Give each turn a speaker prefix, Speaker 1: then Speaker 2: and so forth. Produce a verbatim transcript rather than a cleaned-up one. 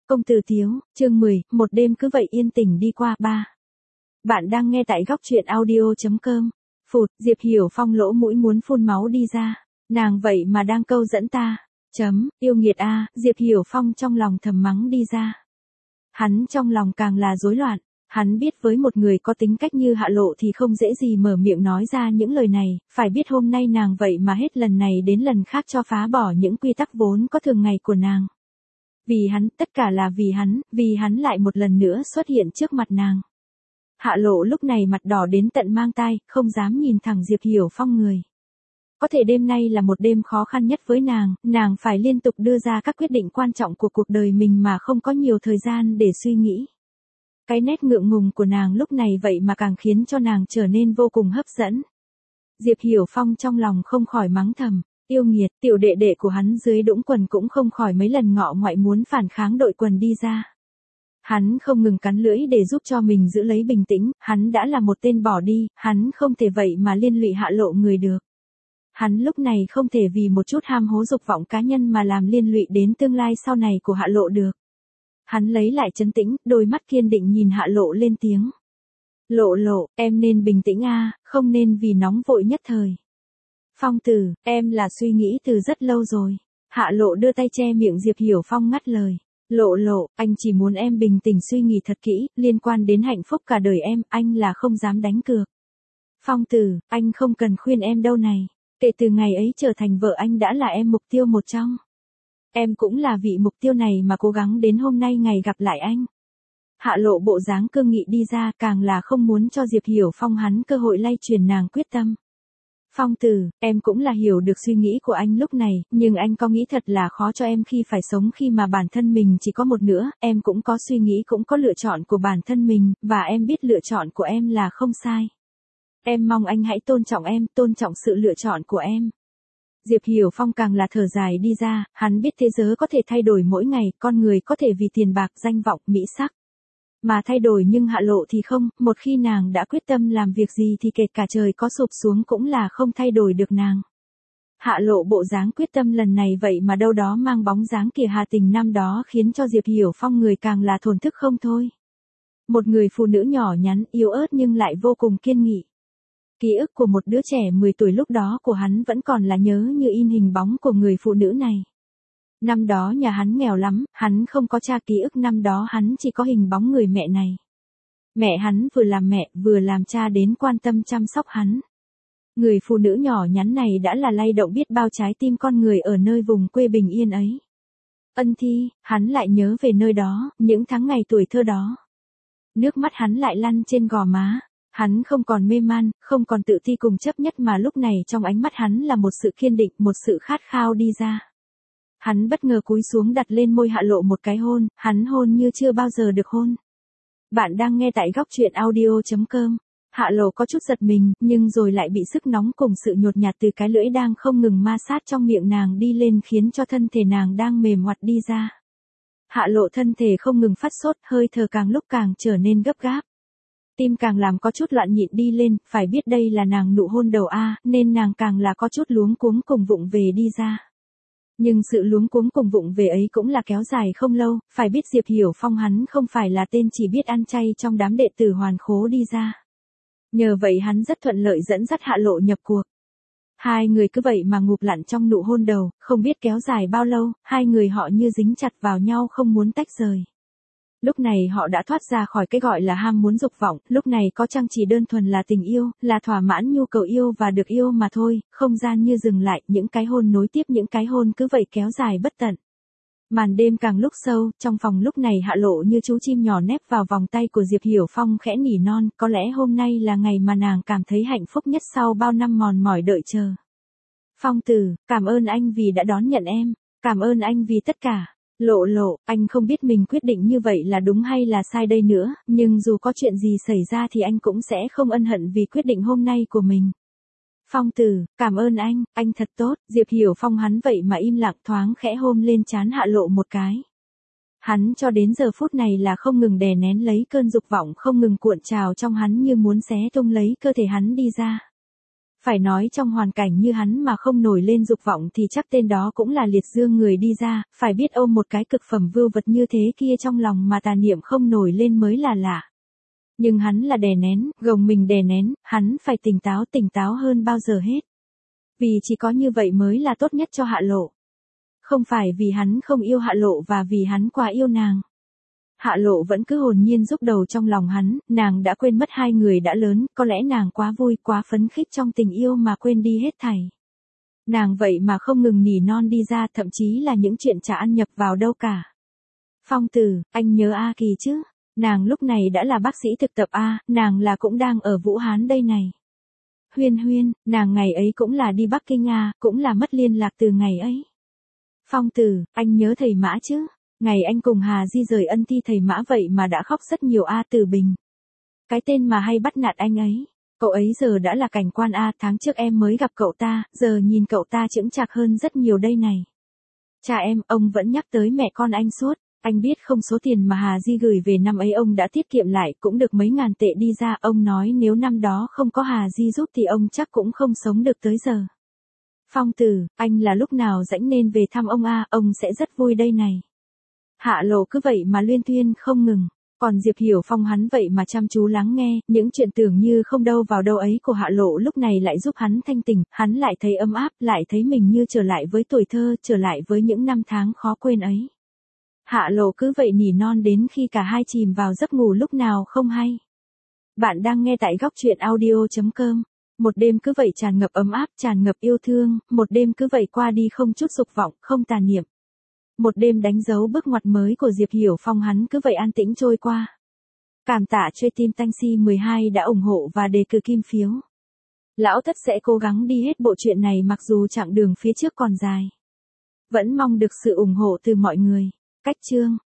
Speaker 1: Công tử thiếu, chương mười, một đêm cứ vậy yên tĩnh đi qua ba. Bạn đang nghe tại góc truyện audio.com. Phụt, Diệp Hiểu Phong lỗ mũi muốn phun máu đi ra. Nàng vậy mà đang câu dẫn ta. Chấm, yêu nghiệt a, Diệp Hiểu Phong trong lòng thầm mắng đi ra. Hắn trong lòng càng là rối loạn. Hắn biết với một người có tính cách như Hạ Lộ thì không dễ gì mở miệng nói ra những lời này, phải biết hôm nay nàng vậy mà hết lần này đến lần khác cho phá bỏ những quy tắc vốn có thường ngày của nàng. Vì hắn, tất cả là vì hắn, vì hắn lại một lần nữa xuất hiện trước mặt nàng. Hạ Lộ lúc này mặt đỏ đến tận mang tai, không dám nhìn thẳng Diệp Hiểu Phong người. Có thể đêm nay là một đêm khó khăn nhất với nàng, nàng phải liên tục đưa ra các quyết định quan trọng của cuộc đời mình mà không có nhiều thời gian để suy nghĩ. Cái nét ngượng ngùng của nàng lúc này vậy mà càng khiến cho nàng trở nên vô cùng hấp dẫn. Diệp Hiểu Phong trong lòng không khỏi mắng thầm, yêu nghiệt, tiểu đệ đệ của hắn dưới đũng quần cũng không khỏi mấy lần ngọ ngoại muốn phản kháng đội quần đi ra. Hắn không ngừng cắn lưỡi để giúp cho mình giữ lấy bình tĩnh, hắn đã là một tên bỏ đi, hắn không thể vậy mà liên lụy Hạ Lộ người được. Hắn lúc này không thể vì một chút ham hố dục vọng cá nhân mà làm liên lụy đến tương lai sau này của Hạ Lộ được. Hắn lấy lại trấn tĩnh, đôi mắt kiên định nhìn Hạ Lộ lên tiếng. Lộ Lộ, em nên bình tĩnh a, không nên vì nóng vội nhất thời. Phong tử, em là suy nghĩ từ rất lâu rồi. Hạ Lộ đưa tay che miệng Diệp Hiểu Phong ngắt lời. Lộ Lộ, anh chỉ muốn em bình tĩnh suy nghĩ thật kỹ, liên quan đến hạnh phúc cả đời em, anh là không dám đánh cược. Phong tử, anh không cần khuyên em đâu này. Kể từ ngày ấy trở thành vợ anh đã là em mục tiêu một trong. Em cũng là vị mục tiêu này mà cố gắng đến hôm nay ngày gặp lại anh. Hạ Lộ bộ dáng cương nghị đi ra, càng là không muốn cho Diệp Hiểu Phong hắn cơ hội lay truyền nàng quyết tâm. Phong tử, em cũng là hiểu được suy nghĩ của anh lúc này, nhưng anh có nghĩ thật là khó cho em khi phải sống khi mà bản thân mình chỉ có một nữa, em cũng có suy nghĩ cũng có lựa chọn của bản thân mình, và em biết lựa chọn của em là không sai. Em mong anh hãy tôn trọng em, tôn trọng sự lựa chọn của em. Diệp Hiểu Phong càng là thở dài đi ra, hắn biết thế giới có thể thay đổi mỗi ngày, con người có thể vì tiền bạc, danh vọng, mỹ sắc mà thay đổi, nhưng Hạ Lộ thì không, một khi nàng đã quyết tâm làm việc gì thì kể cả trời có sụp xuống cũng là không thay đổi được nàng. Hạ Lộ bộ dáng quyết tâm lần này vậy mà đâu đó mang bóng dáng kìa Hà Tình năm đó khiến cho Diệp Hiểu Phong người càng là thổn thức không thôi. Một người phụ nữ nhỏ nhắn, yếu ớt nhưng lại vô cùng kiên nghị. Ký ức của một đứa trẻ mười tuổi lúc đó của hắn vẫn còn là nhớ như in hình bóng của người phụ nữ này. Năm đó nhà hắn nghèo lắm, hắn không có cha, ký ức năm đó hắn chỉ có hình bóng người mẹ này. Mẹ hắn vừa làm mẹ, vừa làm cha đến quan tâm chăm sóc hắn. Người phụ nữ nhỏ nhắn này đã là lay động biết bao trái tim con người ở nơi vùng quê bình yên ấy. Ân Thi, hắn lại nhớ về nơi đó, những tháng ngày tuổi thơ đó. Nước mắt hắn lại lăn trên gò má. Hắn không còn mê man, không còn tự ti cùng chấp nhất mà lúc này trong ánh mắt hắn là một sự kiên định, một sự khát khao đi ra. Hắn bất ngờ cúi xuống đặt lên môi Hạ Lộ một cái hôn, hắn hôn như chưa bao giờ được hôn. Bạn đang nghe tại góc truyện audio.com. Hạ Lộ có chút giật mình, nhưng rồi lại bị sức nóng cùng sự nhột nhạt từ cái lưỡi đang không ngừng ma sát trong miệng nàng đi lên khiến cho thân thể nàng đang mềm oặt đi ra. Hạ Lộ thân thể không ngừng phát sốt, hơi thở càng lúc càng trở nên gấp gáp. Tim càng làm có chút loạn nhịp đi lên, phải biết đây là nàng nụ hôn đầu A, nên nàng càng là có chút luống cuống cùng vụng về đi ra. Nhưng sự luống cuống cùng vụng về ấy cũng là kéo dài không lâu, phải biết Diệp Hiểu Phong hắn không phải là tên chỉ biết ăn chay trong đám đệ tử hoàn khố đi ra. Nhờ vậy hắn rất thuận lợi dẫn dắt Hạ Lộ nhập cuộc. Hai người cứ vậy mà ngụp lặn trong nụ hôn đầu, không biết kéo dài bao lâu, hai người họ như dính chặt vào nhau không muốn tách rời. Lúc này họ đã thoát ra khỏi cái gọi là ham muốn dục vọng, lúc này có chăng chỉ đơn thuần là tình yêu, là thỏa mãn nhu cầu yêu và được yêu mà thôi, không gian như dừng lại, những cái hôn nối tiếp những cái hôn cứ vậy kéo dài bất tận. Màn đêm càng lúc sâu, trong phòng lúc này Hạ Lộ như chú chim nhỏ nép vào vòng tay của Diệp Hiểu Phong khẽ nỉ non, có lẽ hôm nay là ngày mà nàng cảm thấy hạnh phúc nhất sau bao năm mòn mỏi đợi chờ. Phong tử, cảm ơn anh vì đã đón nhận em, cảm ơn anh vì tất cả. Lộ Lộ, anh không biết mình quyết định như vậy là đúng hay là sai đây nữa, nhưng dù có chuyện gì xảy ra thì anh cũng sẽ không ân hận vì quyết định hôm nay của mình. Phong tử, cảm ơn anh, anh thật tốt. Diệp Hiểu Phong hắn vậy mà im lặng thoáng khẽ hôn lên trán Hạ Lộ một cái. Hắn cho đến giờ phút này là không ngừng đè nén lấy cơn dục vọng không ngừng cuộn trào trong hắn như muốn xé tung lấy cơ thể hắn đi ra. Phải nói trong hoàn cảnh như hắn mà không nổi lên dục vọng thì chắc tên đó cũng là liệt dương người đi ra, phải biết ôm một cái cực phẩm vưu vật như thế kia trong lòng mà tà niệm không nổi lên mới là lạ. Nhưng hắn là đè nén, gồng mình đè nén, hắn phải tỉnh táo tỉnh táo hơn bao giờ hết. Vì chỉ có như vậy mới là tốt nhất cho Hạ Lộ. Không phải vì hắn không yêu Hạ Lộ và vì hắn quá yêu nàng. Hạ Lộ vẫn cứ hồn nhiên rúc đầu trong lòng hắn, nàng đã quên mất hai người đã lớn, có lẽ nàng quá vui, quá phấn khích trong tình yêu mà quên đi hết thảy. Nàng vậy mà không ngừng nỉ non đi ra, thậm chí là những chuyện chả ăn nhập vào đâu cả. Phong Tử, anh nhớ A Kỳ chứ? Nàng lúc này đã là bác sĩ thực tập A, nàng là cũng đang ở Vũ Hán đây này. Huyên Huyên, nàng ngày ấy cũng là đi Bắc Kinh A, cũng là mất liên lạc từ ngày ấy. Phong Tử, anh nhớ thầy Mã chứ? Ngày anh cùng Hà Di rời ân thi thầy Mã vậy mà đã khóc rất nhiều A Tử Bình. Cái tên mà hay bắt nạt anh ấy. Cậu ấy giờ đã là cảnh quan A, tháng trước em mới gặp cậu ta, giờ nhìn cậu ta chững chạc hơn rất nhiều đây này. Cha em, ông vẫn nhắc tới mẹ con anh suốt. Anh biết không, số tiền mà Hà Di gửi về năm ấy ông đã tiết kiệm lại cũng được mấy ngàn tệ đi ra. Ông nói nếu năm đó không có Hà Di giúp thì ông chắc cũng không sống được tới giờ. Phong Tử, anh là lúc nào rảnh nên về thăm ông A, ông sẽ rất vui đây này. Hạ Lộ cứ vậy mà luyên thuyên không ngừng. Còn Diệp Hiểu Phong hắn vậy mà chăm chú lắng nghe, những chuyện tưởng như không đâu vào đâu ấy của Hạ Lộ lúc này lại giúp hắn thanh tỉnh, hắn lại thấy ấm áp, lại thấy mình như trở lại với tuổi thơ, trở lại với những năm tháng khó quên ấy. Hạ Lộ cứ vậy nỉ non đến khi cả hai chìm vào giấc ngủ lúc nào không hay. Bạn đang nghe tại góc truyện audio chấm com. Một đêm cứ vậy tràn ngập ấm áp, tràn ngập yêu thương, một đêm cứ vậy qua đi không chút dục vọng, không tà niệm. Một đêm đánh dấu bước ngoặt mới của Diệp Hiểu Phong hắn cứ vậy an tĩnh trôi qua. Cảm tạ chơi team Taxi mười hai đã ủng hộ và đề cử kim phiếu. Lão Thất sẽ cố gắng đi hết bộ truyện này mặc dù chặng đường phía trước còn dài. Vẫn mong được sự ủng hộ từ mọi người. Cách chương